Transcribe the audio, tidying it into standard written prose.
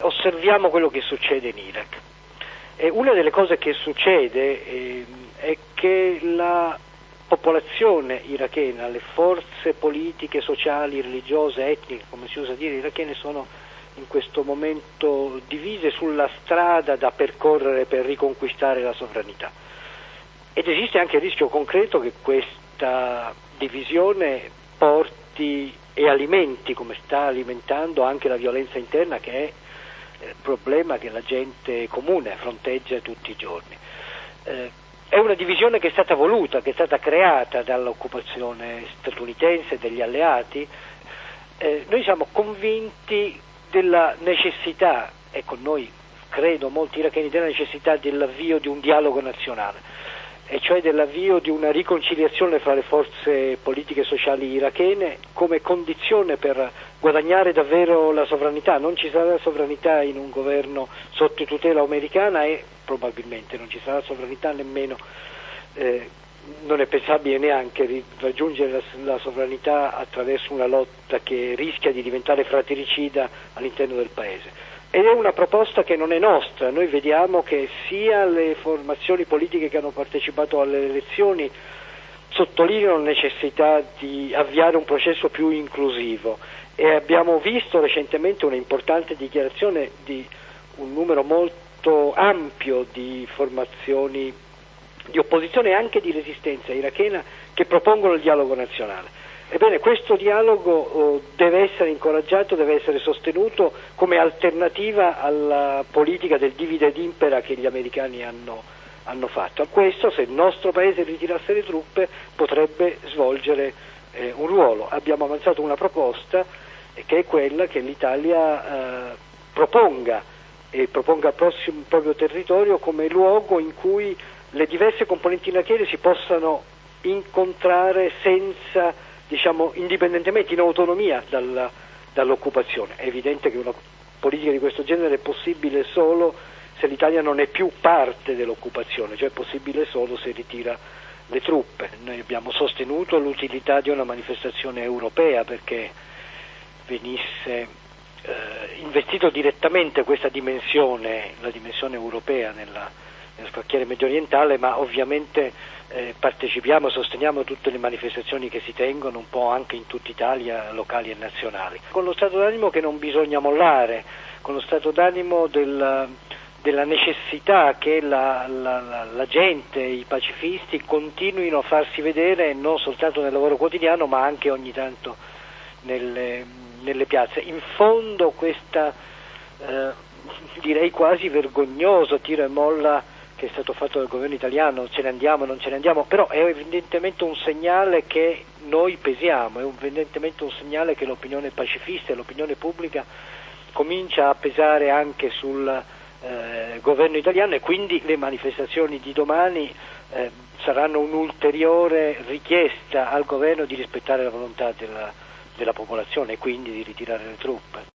osserviamo quello che succede in Iraq. E una delle cose che succede è che la popolazione irachena, le forze politiche, sociali, religiose, etniche, come si usa dire, irachene, sono in questo momento divise sulla strada da percorrere per riconquistare la sovranità. Ed esiste anche il rischio concreto che questa divisione porti e alimenti, come sta alimentando, anche la violenza interna, che è il problema che la gente comune fronteggia tutti i giorni. È una divisione che è stata voluta, che è stata creata dall'occupazione statunitense e degli alleati. Noi siamo convinti della necessità, e con noi credo molti iracheni, della necessità dell'avvio di un dialogo nazionale, e cioè dell'avvio di una riconciliazione fra le forze politiche e sociali irachene come condizione per guadagnare davvero la sovranità. Non ci sarà sovranità in un governo sotto tutela americana e probabilmente non ci sarà sovranità nemmeno, non è pensabile neanche raggiungere la sovranità attraverso una lotta che rischia di diventare fratricida all'interno del paese. Ed è una proposta che non è nostra. Noi vediamo che sia le formazioni politiche che hanno partecipato alle elezioni sottolineano la necessità di avviare un processo più inclusivo, e abbiamo visto recentemente una importante dichiarazione di un numero molto ampio di formazioni di opposizione e anche di resistenza irachena che propongono il dialogo nazionale. Ebbene, questo dialogo deve essere incoraggiato, deve essere sostenuto come alternativa alla politica del divide ed impera che gli americani hanno fatto. A questo, se il nostro paese ritirasse le truppe, potrebbe svolgere un ruolo. Abbiamo avanzato una proposta che è quella che l'Italia proponga il proprio territorio come luogo in cui le diverse componenti irachene si possano incontrare senza, indipendentemente, in autonomia dall'occupazione. È evidente che una politica di questo genere è possibile solo se l'Italia non è più parte dell'occupazione, cioè è possibile solo se ritira le truppe. Noi abbiamo sostenuto l'utilità di una manifestazione europea perché venisse investito direttamente questa dimensione, la dimensione europea nel quartiere medio orientale, ma ovviamente partecipiamo e sosteniamo tutte le manifestazioni che si tengono un po' anche in tutta Italia, locali e nazionali, con lo stato d'animo che non bisogna mollare, con lo stato d'animo della necessità che la gente, i pacifisti continuino a farsi vedere non soltanto nel lavoro quotidiano ma anche ogni tanto nelle piazze. In fondo questa direi quasi vergognoso tiro e molla che è stato fatto dal governo italiano, ce ne andiamo, non ce ne andiamo, però è evidentemente un segnale che noi pesiamo, è evidentemente un segnale che l'opinione pacifista e l'opinione pubblica comincia a pesare anche sul governo italiano, e quindi le manifestazioni di domani saranno un'ulteriore richiesta al governo di rispettare la volontà della popolazione e quindi di ritirare le truppe.